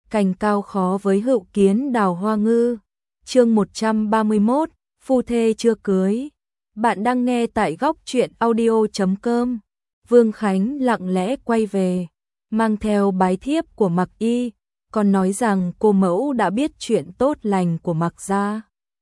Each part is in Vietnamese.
cành cao khó với hữu kiến đào hoa ngư. Chương 131, phu thê chưa cưới. Bạn đang nghe tại góc truyện audio.com. Vương Khánh lặng lẽ quay về, mang theo bái thiếp của Mạc Y, còn nói rằng cô mẫu đã biết chuyện tốt lành của Mạc gia.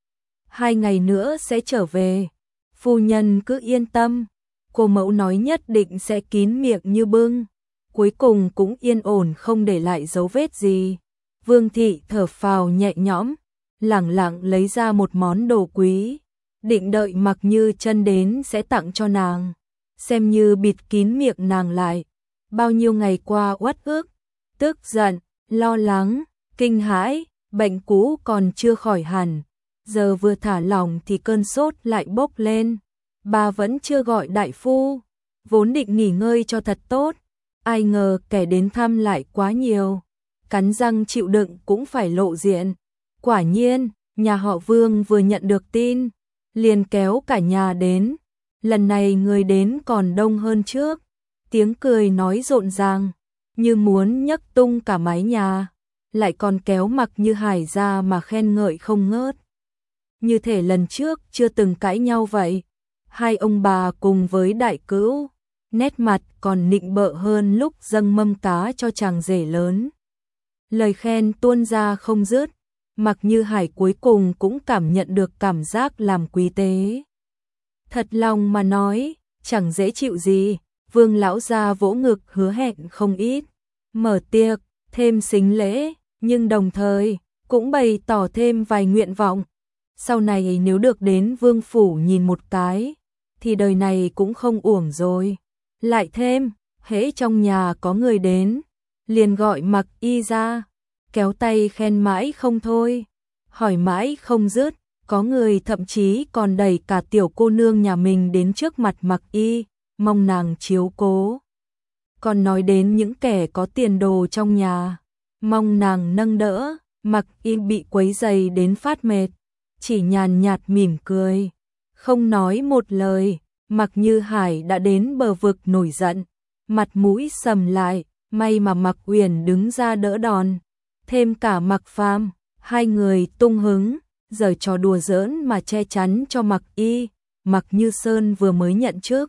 2 ngày nữa sẽ trở về, phu nhân cứ yên tâm. Cô mẫu nói nhất định sẽ kín miệng như bưng. Cuối cùng cũng yên ổn không để lại dấu vết gì. Vương thị thở phào nhẹ nhõm, lẳng lặng lấy ra một món đồ quý, định đợi Mạc Như Chân đến sẽ tặng cho nàng, xem như bịt kín miệng nàng lại. Bao nhiêu ngày qua uất ức, tức giận, lo lắng, kinh hãi, bệnh cũ còn chưa khỏi hẳn, giờ vừa thả lỏng thì cơn sốt lại bốc lên. Bà vẫn chưa gọi đại phu, vốn định nghỉ ngơi cho thật tốt, ai ngờ kẻ đến thăm lại quá nhiều, cắn răng chịu đựng cũng phải lộ diện. Quả nhiên, nhà họ Vương vừa nhận được tin, liền kéo cả nhà đến. Lần này người đến còn đông hơn trước, tiếng cười nói rộn ràng, như muốn nhấc tung cả mái nhà, lại còn kéo Mạc Như Hải ra mà khen ngợi không ngớt. Như thể lần trước chưa từng cãi nhau vậy. Hai ông bà cùng với đại cữu, nét mặt còn nịnh bợ hơn lúc dâng mâm cá cho chàng rể lớn. Lời khen tuôn ra không dứt, Mạc Như Hải cuối cùng cũng cảm nhận được cảm giác làm quý tế. Thật lòng mà nói, chẳng dễ chịu gì, Vương lão gia vỗ ngực hứa hẹn không ít, mở tiệc, thêm sính lễ, nhưng đồng thời cũng bày tỏ thêm vài nguyện vọng. Sau này nếu được đến Vương phủ nhìn một cái, thì đời này cũng không uổng rồi. Lại thêm, hễ trong nhà có người đến, liền gọi Mạc Y ra, kéo tay khen mãi không thôi, hỏi mãi không dứt, có người thậm chí còn đẩy cả tiểu cô nương nhà mình đến trước mặt Mạc Y, mong nàng chiếu cố. Còn nói đến những kẻ có tiền đồ trong nhà, mong nàng nâng đỡ. Mạc Y bị quấy rầy đến phát mệt, chỉ nhàn nhạt mỉm cười, không nói một lời. Mạc Như Hải đã đến bờ vực nổi giận, mặt mũi sầm lại, may mà Mạc Uyển đứng ra đỡ đòn, thêm cả Mạc Phàm, hai người tung hứng, giở trò đùa giỡn mà che chắn cho Mạc Y. Mạc Như Sơn vừa mới nhận chức,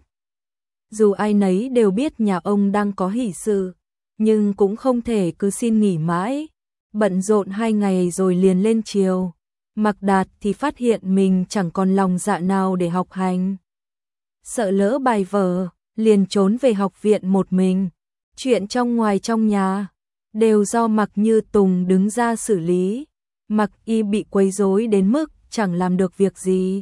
dù ai nấy đều biết nhà ông đang có hỷ sự, nhưng cũng không thể cứ xin nghỉ mãi, bận rộn 2 ngày rồi liền lên triều. Mạc Đạt thì phát hiện mình chẳng còn lòng dạ nào để học hành, sợ lỡ bài vở, liền trốn về học viện một mình. Chuyện trong ngoài trong nhà đều do Mạc Như Tùng đứng ra xử lý. Mạc Y bị quấy rối đến mức chẳng làm được việc gì.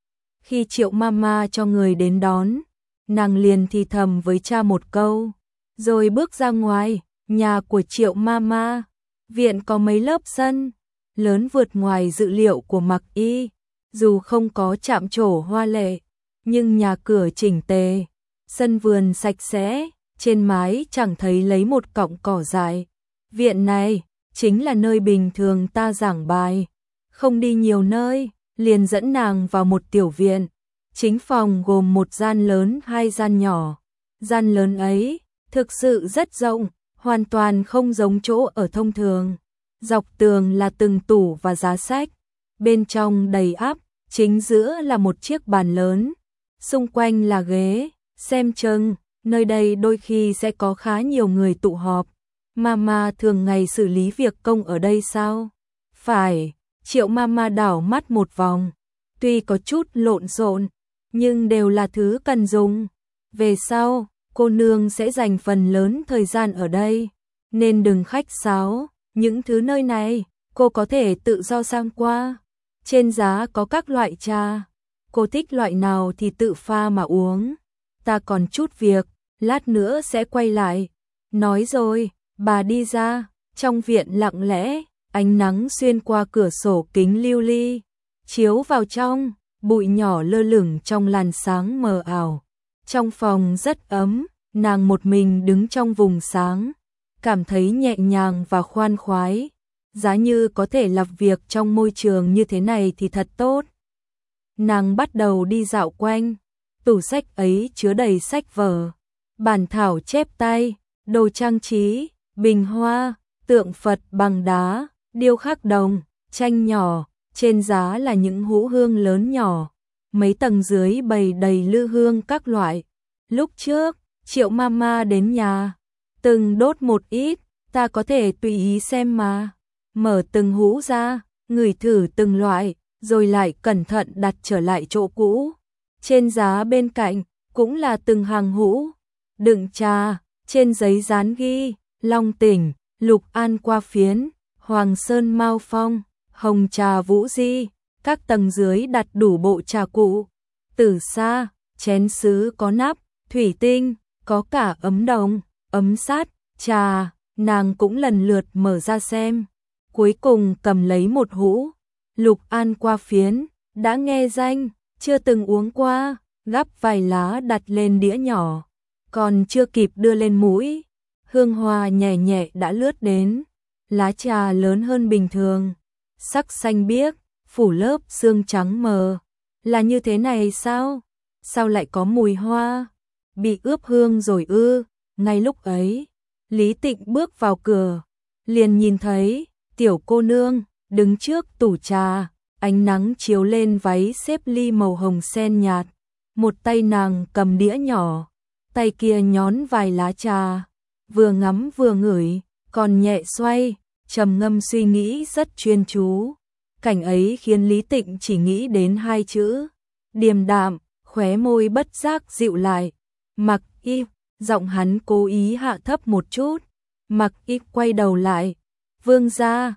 Khi Triệu Mama cho người đến đón, nàng liền thì thầm với cha một câu, rồi bước ra ngoài. Nhà của Triệu Mama, viện có mấy lớp sân, lớn vượt ngoài dự liệu của Mạc Y, dù không có chạm trổ hoa lệ, nhưng nhà cửa chỉnh tề, sân vườn sạch sẽ, trên mái chẳng thấy lấy một cọng cỏ dại. Viện này chính là nơi bình thường ta giảng bài, không đi nhiều nơi, liền dẫn nàng vào một tiểu viện. Chính phòng gồm một gian lớn 2 gian nhỏ. Gian lớn ấy thực sự rất rộng, hoàn toàn không giống chỗ ở thông thường. Dọc tường là từng tủ và giá sách, bên trong đầy ắp, chính giữa là một chiếc bàn lớn, xung quanh là ghế, xem chừng nơi đây đôi khi sẽ có khá nhiều người tụ họp. Mama thường ngày xử lý việc công ở đây sao? Phải, Triệu Mama đảo mắt một vòng, tuy có chút lộn xộn, nhưng đều là thứ cần dùng. Về sau, cô nương sẽ dành phần lớn thời gian ở đây, nên đừng khách sáo. Những thứ nơi này, cô có thể tự do sang qua. Trên giá có các loại trà, cô thích loại nào thì tự pha mà uống. Ta còn chút việc, lát nữa sẽ quay lại. Nói rồi, bà đi ra. Trong viện lặng lẽ, ánh nắng xuyên qua cửa sổ kính lưu ly, chiếu vào trong, bụi nhỏ lơ lửng trong làn sáng mờ ảo. Trong phòng rất ấm, nàng một mình đứng trong vùng sáng, cảm thấy nhẹ nhàng và khoan khoái. Giá như có thể làm việc trong môi trường như thế này thì thật tốt. Nàng bắt đầu đi dạo quanh, tủ sách ấy chứa đầy sách vở, bản thảo chép tay, đồ trang trí, bình hoa, tượng Phật bằng đá, điêu khắc đồng, tranh nhỏ, trên giá là những hũ hương lớn nhỏ, mấy tầng dưới bày đầy lư hương các loại. Lúc trước, Triệu Mama đến nhà, từng đốt một ít, ta có thể tùy ý xem mà. Mở từng hũ ra, ngửi thử từng loại, rồi lại cẩn thận đặt trở lại chỗ cũ. Trên giá bên cạnh, cũng là từng hàng hũ, đựng trà, trên giấy dán ghi, Long Tỉnh, Lục An Qua Phiến, Hoàng Sơn Mao Phong, Hồng Trà Vũ Di, các tầng dưới đặt đủ bộ trà cụ, tử sa, chén sứ có nắp, thủy tinh, có cả ấm đồng, ấm sắt, trà, nàng cũng lần lượt mở ra xem. Cuối cùng cầm lấy một hũ, Lục An Qua Phiến, đã nghe danh, chưa từng uống qua, gắp vài lá đặt lên đĩa nhỏ, còn chưa kịp đưa lên mũi, hương hoa nhẹ nhẹ đã lướt đến, lá trà lớn hơn bình thường, sắc xanh biếc, phủ lớp sương trắng mờ. Là như thế này sao? Sao lại có mùi hoa? Bị ướp hương rồi ư? Ngay lúc ấy, Lý Tịnh bước vào cửa, liền nhìn thấy tiểu cô nương đứng trước tủ trà, ánh nắng chiếu lên váy xếp ly màu hồng sen nhạt, một tay nàng cầm đĩa nhỏ, tay kia nhón vài lá trà, vừa ngắm vừa ngửi, còn nhẹ xoay, trầm ngâm suy nghĩ rất chuyên chú. Cảnh ấy khiến Lý Tịnh chỉ nghĩ đến hai chữ, điềm đạm, khóe môi bất giác dịu lại. Mặc Y, giọng hắn cố ý hạ thấp một chút. Mặc Y quay đầu lại, vương gia,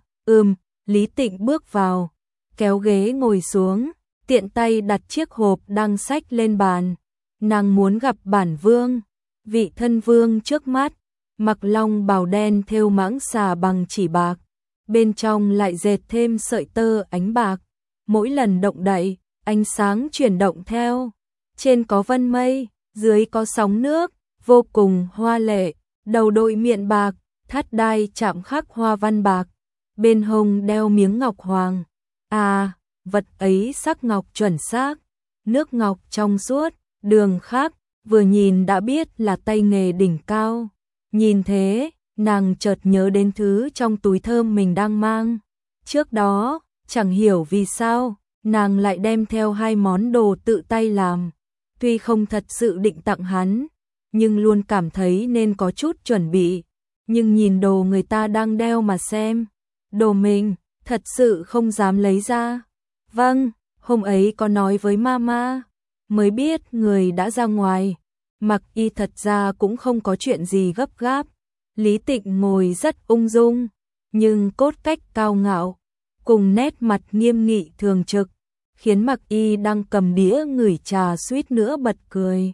Lý Tịnh bước vào, kéo ghế ngồi xuống, tiện tay đặt chiếc hộp đang xách lên bàn. Nàng muốn gặp bản vương, vị thân vương trước mắt, mặc long bào đen thêu mãng xà bằng chỉ bạc, bên trong lại dệt thêm sợi tơ ánh bạc. Mỗi lần động đậy, ánh sáng chuyển động theo. Trên có vân mây, dưới có sóng nước, vô cùng hoa lệ. Đầu đội miện bạc, thắt đai chạm khắc hoa văn bạc, bên hông đeo miếng ngọc hoàng. À, vật ấy sắc ngọc chuẩn xác, nước ngọc trong suốt, đường khác, vừa nhìn đã biết là tay nghề đỉnh cao. Nhìn thế, nàng chợt nhớ đến thứ trong túi thơm mình đang mang. Trước đó, chẳng hiểu vì sao, nàng lại đem theo hai món đồ tự tay làm. Tuy không thật sự định tặng hắn, nhưng luôn cảm thấy nên có chút chuẩn bị. Nhưng nhìn đồ người ta đang đeo mà xem, đồ mình, thật sự không dám lấy ra. Vâng, hôm ấy có nói với mama, mới biết người đã ra ngoài. Mặc Y thật ra cũng không có chuyện gì gấp gáp. Lý Tịnh ngồi rất ung dung, nhưng cốt cách cao ngạo, cùng nét mặt nghiêm nghị thường trực, khiến Mặc Y đang cầm đĩa ngửi trà suýt nữa bật cười.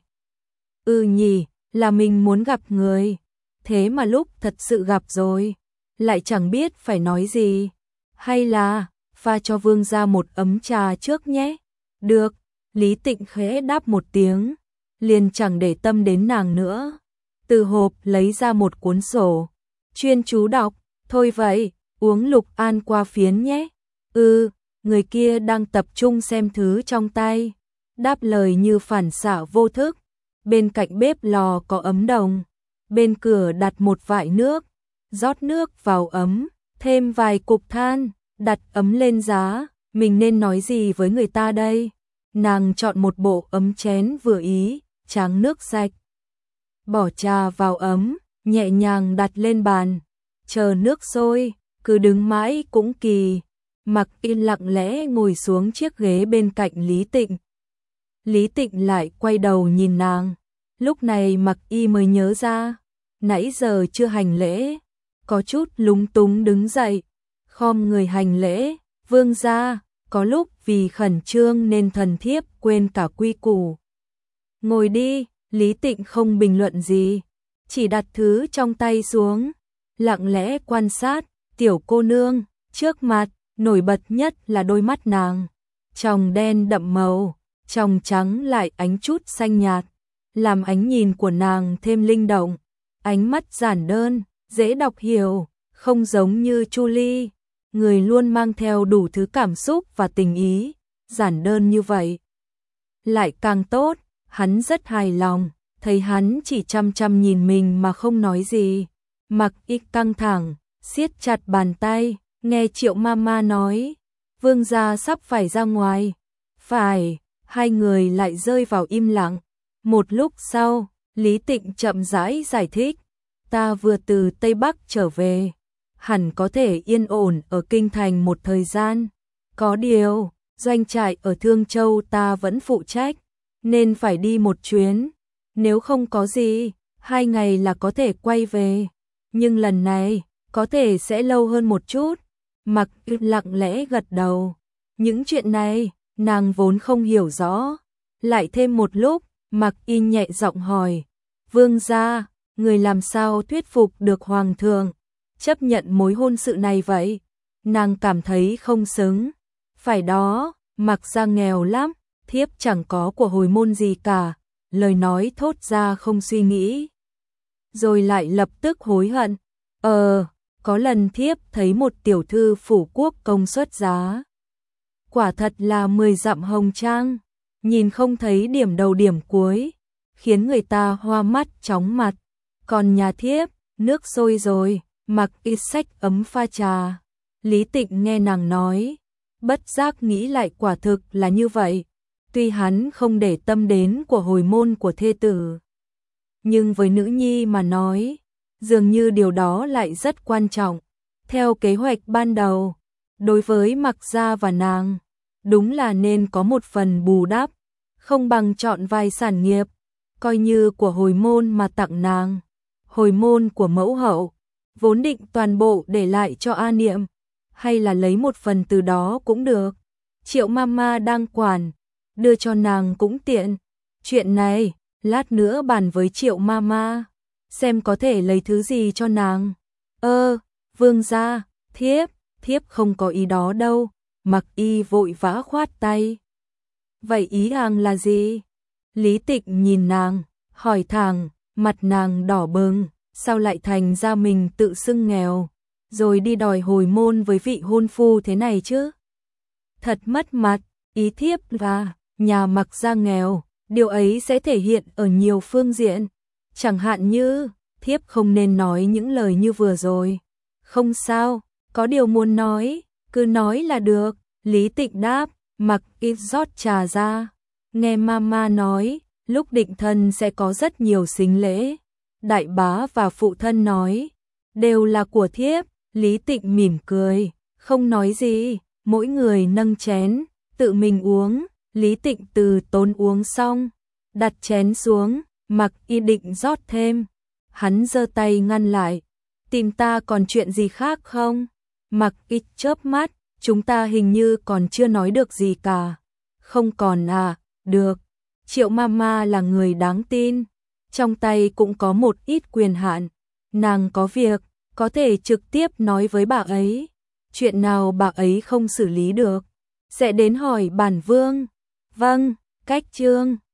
Nhỉ, là mình muốn gặp người, thế mà lúc thật sự gặp rồi, lại chẳng biết phải nói gì. Hay là, pha cho vương gia một ấm trà trước nhé. Được, Lý Tịnh khẽ đáp một tiếng, liền chẳng để tâm đến nàng nữa. Từ hộp lấy ra một cuốn sổ, chuyên chú đọc. Thôi vậy, uống Lục An Qua Phiến nhé. Người kia đang tập trung xem thứ trong tay, đáp lời như phản xạ vô thức. Bên cạnh bếp lò có ấm đồng, bên cửa đặt một vại nước, rót nước vào ấm, thêm vài cục than, đặt ấm lên giá. Mình nên nói gì với người ta đây? Nàng chọn một bộ ấm chén vừa ý, tráng nước sạch, bỏ trà vào ấm, nhẹ nhàng đặt lên bàn, chờ nước sôi, cứ đứng mãi cũng kỳ. Mặc Y lặng lẽ ngồi xuống chiếc ghế bên cạnh Lý Tịnh. Lý Tịnh lại quay đầu nhìn nàng, lúc này Mặc Y mới nhớ ra, nãy giờ chưa hành lễ, có chút lúng túng đứng dậy, khom người hành lễ. Vương gia, có lúc vì khẩn trương nên thần thiếp quên cả quy củ. Ngồi đi. Lý Tịnh không bình luận gì, chỉ đặt thứ trong tay xuống, lặng lẽ quan sát tiểu cô nương trước mặt. Nổi bật nhất là đôi mắt nàng, tròng đen đậm màu, tròng trắng lại ánh chút xanh nhạt, làm ánh nhìn của nàng thêm linh động. Ánh mắt giản đơn, dễ đọc hiểu, không giống như Chu Ly, người luôn mang theo đủ thứ cảm xúc và tình ý. Giản đơn như vậy lại càng tốt. Hắn rất hài lòng, thấy hắn chỉ chăm chăm nhìn mình mà không nói gì. Mặc Y căng thẳng, siết chặt bàn tay, nghe Triệu Mama nói, vương gia sắp phải ra ngoài. Phải, hai người lại rơi vào im lặng. Một lúc sau, Lý Tịnh chậm rãi giải thích, ta vừa từ Tây Bắc trở về, hẳn có thể yên ổn ở kinh thành một thời gian. Có điều, doanh trại ở Thương Châu ta vẫn phụ trách, nên phải đi một chuyến. Nếu không có gì, 2 ngày là có thể quay về. Nhưng lần này, có thể sẽ lâu hơn một chút. Mặc Y lặng lẽ gật đầu. Những chuyện này, nàng vốn không hiểu rõ. Lại thêm một lúc, Mặc Y nhẹ giọng hỏi, vương gia, người làm sao thuyết phục được hoàng thượng chấp nhận mối hôn sự này vậy? Nàng cảm thấy không xứng. Phải đó, Mặc gia nghèo lắm, thiếp chẳng có của hồi môn gì cả. Lời nói thốt ra không suy nghĩ, rồi lại lập tức hối hận. Có lần thiếp thấy một tiểu thư phủ quốc công xuất giá, quả thật là 10 dặm hồng trang, nhìn không thấy điểm đầu điểm cuối, khiến người ta hoa mắt chóng mặt. Còn nhà thiếp, nước sôi rồi. Mặc Y xách ấm pha trà. Lý Tịnh nghe nàng nói, bất giác nghĩ lại quả thực là như vậy. Tuy hắn không để tâm đến của hồi môn của thê tử, nhưng với nữ nhi mà nói, dường như điều đó lại rất quan trọng. Theo kế hoạch ban đầu, đối với Mặc gia và nàng, đúng là nên có một phần bù đắp, không bằng chọn vài sản nghiệp, coi như của hồi môn mà tặng nàng. Hồi môn của mẫu hậu, vốn định toàn bộ để lại cho A Niệm, hay là lấy một phần từ đó cũng được. Triệu Mama đang quản, đưa cho nàng cũng tiện. Chuyện này, lát nữa bàn với Triệu Mama, xem có thể lấy thứ gì cho nàng. Vương gia, thiếp không có ý đó đâu. Mặc Y vội vã khoát tay. Vậy ý hàng là gì? Lý Tịnh nhìn nàng, hỏi thẳng, mặt nàng đỏ bừng, sao lại thành ra mình tự xưng nghèo, rồi đi đòi hồi môn với vị hôn phu thế này chứ? Thật mất mặt. Ý thiếp và nhà Mặc gia nghèo, điều ấy sẽ thể hiện ở nhiều phương diện. Chẳng hạn như, thiếp không nên nói những lời như vừa rồi. Không sao, có điều muốn nói, cứ nói là được. Lý Tịnh đáp. Mặc Y rót trà ra. Nghe Mama nói, lúc định thân sẽ có rất nhiều sính lễ. Đại bá và phụ thân nói, đều là của thiếp. Lý Tịnh mỉm cười, không nói gì. Mỗi người nâng chén, tự mình uống. Lý Tịnh từ tốn uống xong, đặt chén xuống. Mặc Y định rót thêm, hắn giơ tay ngăn lại. Tìm ta còn chuyện gì khác không? Mặc Y chớp mắt, chúng ta hình như còn chưa nói được gì cả. Không còn à? Được. Triệu Mama là người đáng tin, trong tay cũng có một ít quyền hạn. Nàng có việc, có thể trực tiếp nói với bà ấy. Chuyện nào bà ấy không xử lý được, sẽ đến hỏi bản vương. Vâng, cách chương.